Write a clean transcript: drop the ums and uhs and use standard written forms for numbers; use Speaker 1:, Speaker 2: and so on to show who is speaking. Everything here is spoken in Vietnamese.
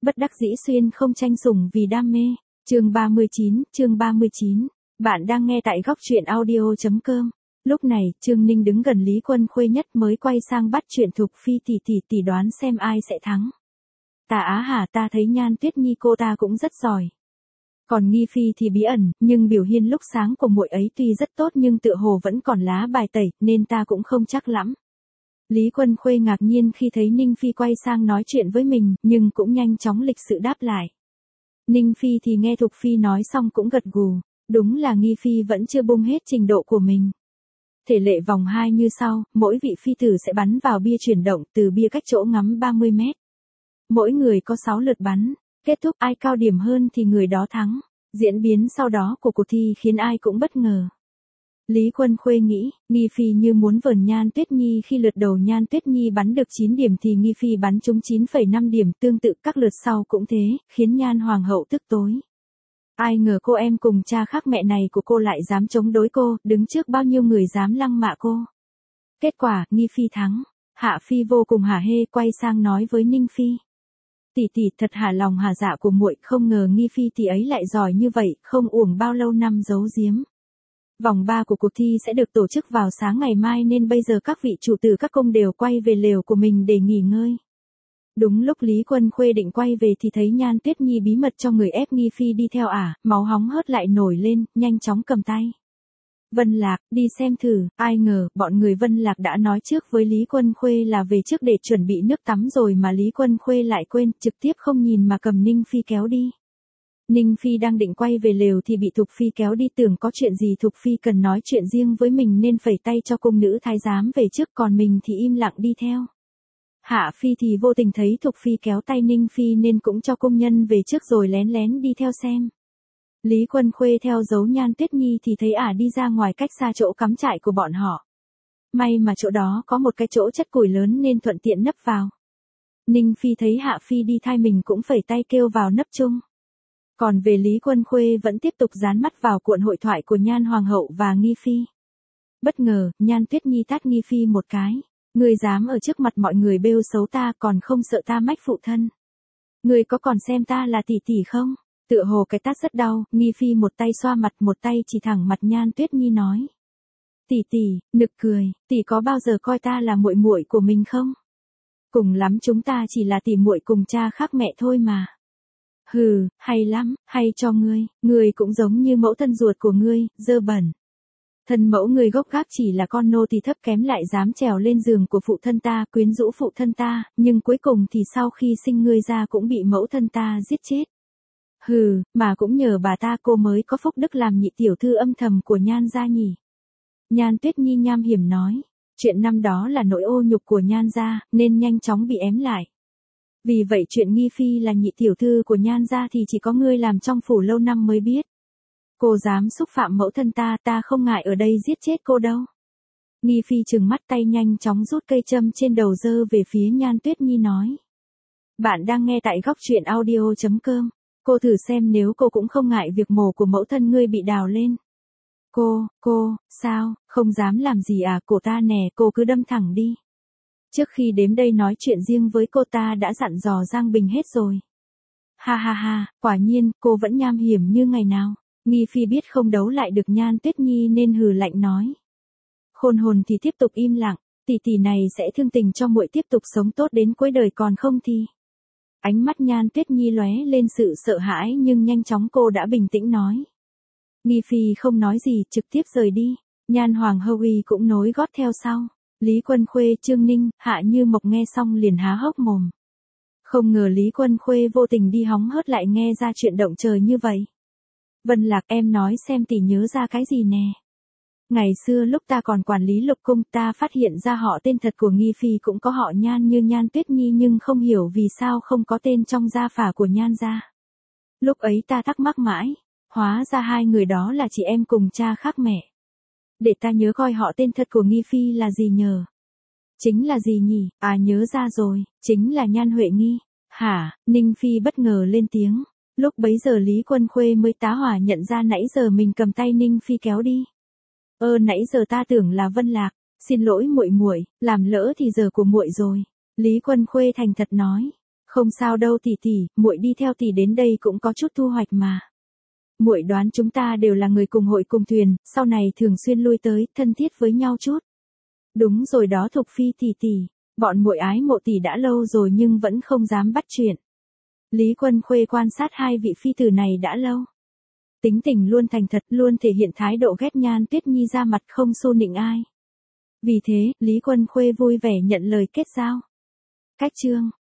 Speaker 1: Bất đắc dĩ xuyên không tranh sủng vì đam mê. Chương 39. Bạn đang nghe tại góc truyện audio.com. Lúc này, Trương Ninh đứng gần Lý Quân Khuê nhất mới quay sang bắt chuyện Thục Phi tỷ đoán xem ai sẽ thắng. Ta á hả, ta thấy Nhan Tuyết Nhi cô ta cũng rất giỏi. Còn Nghi Phi thì bí ẩn, nhưng biểu hiện lúc sáng của muội ấy tuy rất tốt nhưng tựa hồ vẫn còn lá bài tẩy, nên ta cũng không chắc lắm. Lý Quân Khuê ngạc nhiên khi thấy Ninh Phi quay sang nói chuyện với mình, nhưng cũng nhanh chóng lịch sự đáp lại. Ninh Phi thì nghe Thục Phi nói xong cũng gật gù, đúng là Nghi Phi vẫn chưa bung hết trình độ của mình. Thể lệ vòng 2 như sau, mỗi vị phi tử sẽ bắn vào bia chuyển động từ bia cách chỗ ngắm 30 mét. Mỗi người có 6 lượt bắn, kết thúc ai cao điểm hơn thì người đó thắng. Diễn biến sau đó của cuộc thi khiến ai cũng bất ngờ. Lý Quân Khuê nghĩ, Nghi Phi như muốn vờn Nhan Tuyết Nhi khi lượt đầu Nhan Tuyết Nhi bắn được 9 điểm thì Nghi Phi bắn trúng 9,5 điểm, tương tự các lượt sau cũng thế, khiến Nhan Hoàng hậu tức tối. Ai ngờ cô em cùng cha khác mẹ này của cô lại dám chống đối cô, đứng trước bao nhiêu người dám lăng mạ cô. Kết quả, Nghi Phi thắng. Hạ Phi vô cùng hả hê quay sang nói với Ninh Phi. Tỷ thật hả lòng hả dạ của muội, không ngờ Nghi Phi tỷ ấy lại giỏi như vậy, không uổng bao lâu năm giấu giếm. Vòng 3 của cuộc thi sẽ được tổ chức vào sáng ngày mai nên bây giờ các vị chủ tử các cung đều quay về lều của mình để nghỉ ngơi. Đúng lúc Lý Quân Khuê định quay về thì thấy Nhan Tuyết Nhi bí mật cho người ép Nghi Phi đi theo máu hóng hớt lại nổi lên, nhanh chóng cầm tay. Vân Lạc, đi xem thử, ai ngờ, bọn người Vân Lạc đã nói trước với Lý Quân Khuê là về trước để chuẩn bị nước tắm rồi mà Lý Quân Khuê lại quên, trực tiếp không nhìn mà cầm Ninh Phi kéo đi. Ninh Phi đang định quay về lều thì bị Thục Phi kéo đi, tưởng có chuyện gì Thục Phi cần nói chuyện riêng với mình nên phẩy tay cho cung nữ thái giám về trước, còn mình thì im lặng đi theo. Hạ Phi thì vô tình thấy Thục Phi kéo tay Ninh Phi nên cũng cho công nhân về trước rồi lén lén đi theo xem. Lý Quân Khuê theo dấu Nhan Tuyết Nhi thì thấy đi ra ngoài cách xa chỗ cắm trại của bọn họ. May mà chỗ đó có một cái chỗ chất củi lớn nên thuận tiện nấp vào. Ninh Phi thấy Hạ Phi đi thay mình cũng phẩy tay kêu vào nấp chung. Còn về Lý Quân Khuê vẫn tiếp tục dán mắt vào cuộn hội thoại của Nhan Hoàng hậu và Nghi Phi. Bất ngờ, Nhan Tuyết Nhi tát Nghi Phi một cái. Ngươi dám ở trước mặt mọi người bêu xấu ta, còn không sợ ta mách phụ thân. Ngươi có còn xem ta là tỷ không? Tựa hồ cái tát rất đau, Nghi Phi một tay xoa mặt một tay chỉ thẳng mặt Nhan Tuyết Nhi nói. Tỷ, nực cười, tỷ có bao giờ coi ta là muội muội của mình không? Cùng lắm chúng ta chỉ là tỷ muội cùng cha khác mẹ thôi mà. Hừ, hay lắm, hay cho ngươi cũng giống như mẫu thân ruột của ngươi, dơ bẩn. Thân mẫu ngươi gốc gác chỉ là con nô tỳ thấp kém lại dám trèo lên giường của phụ thân ta, quyến rũ phụ thân ta, nhưng cuối cùng thì sau khi sinh ngươi ra cũng bị mẫu thân ta giết chết. Hừ, mà cũng nhờ bà ta cô mới có phúc đức làm nhị tiểu thư âm thầm của Nhan gia nhỉ. Nhan Tuyết Nhi nham hiểm nói, chuyện năm đó là nỗi ô nhục của Nhan gia, nên nhanh chóng bị ém lại. Vì vậy chuyện Nghi Phi là nhị tiểu thư của Nhan gia thì chỉ có ngươi làm trong phủ lâu năm mới biết. Cô dám xúc phạm mẫu thân ta không ngại ở đây giết chết cô đâu. Nghi Phi trừng mắt tay nhanh chóng rút cây châm trên đầu giơ về phía Nhan Tuyết Nhi nói. Bạn đang nghe tại góc truyện audio.com. Cô thử xem nếu cô cũng không ngại việc mồ của mẫu thân ngươi bị đào lên. Cô, sao, không dám làm gì cổ ta nè, cô cứ đâm thẳng đi. Trước khi đến đây nói chuyện riêng với cô ta đã dặn dò Giang Bình hết rồi. Ha, quả nhiên, cô vẫn nham hiểm như ngày nào. Nghi Phi biết không đấu lại được Nhan Tuyết Nhi nên hừ lạnh nói. Khôn hồn thì tiếp tục im lặng, tỷ này sẽ thương tình cho muội tiếp tục sống tốt đến cuối đời, còn không thì. Ánh mắt Nhan Tuyết Nhi lóe lên sự sợ hãi nhưng nhanh chóng cô đã bình tĩnh nói. Nghi Phi không nói gì, trực tiếp rời đi. Nhan Hoàng hậu cũng nối gót theo sau. Lý Quân Khuê, Trương Ninh, Hạ Như Mộc nghe xong liền há hốc mồm. Không ngờ Lý Quân Khuê vô tình đi hóng hớt lại nghe ra chuyện động trời như vậy. Vân Lạc, em nói xem tỷ nhớ ra cái gì nè. Ngày xưa lúc ta còn quản lý lục cung ta phát hiện ra họ tên thật của Nghi Phi cũng có họ Nhan như Nhan Tuyết Nhi nhưng không hiểu vì sao không có tên trong gia phả của Nhan gia. Lúc ấy ta thắc mắc mãi, hóa ra hai người đó là chị em cùng cha khác mẹ. Để ta nhớ coi họ tên thật của Nghi Phi là gì nhờ. Chính là gì nhỉ? Nhớ ra rồi, chính là Nhan Huệ Nghi. Hả? Ninh Phi bất ngờ lên tiếng. Lúc bấy giờ Lý Quân Khuê mới tá hỏa nhận ra nãy giờ mình cầm tay Ninh Phi kéo đi. Nãy giờ ta tưởng là Vân Lạc, xin lỗi muội, làm lỡ thì giờ của muội rồi. Lý Quân Khuê thành thật nói. Không sao đâu tỷ tỷ, muội đi theo tỷ đến đây cũng có chút thu hoạch mà. Muội đoán chúng ta đều là người cùng hội cùng thuyền, sau này thường xuyên lui tới, thân thiết với nhau chút. Đúng rồi đó Thục Phi tỷ tỷ, bọn muội ái mộ tỷ đã lâu rồi nhưng vẫn không dám bắt chuyện. Lý Quân Khuê quan sát hai vị phi tử này đã lâu. Tính tình luôn thành thật, luôn thể hiện thái độ ghét Nhan Tuyết Nhi ra mặt không xu nịnh ai. Vì thế, Lý Quân Khuê vui vẻ nhận lời kết giao. Cách chương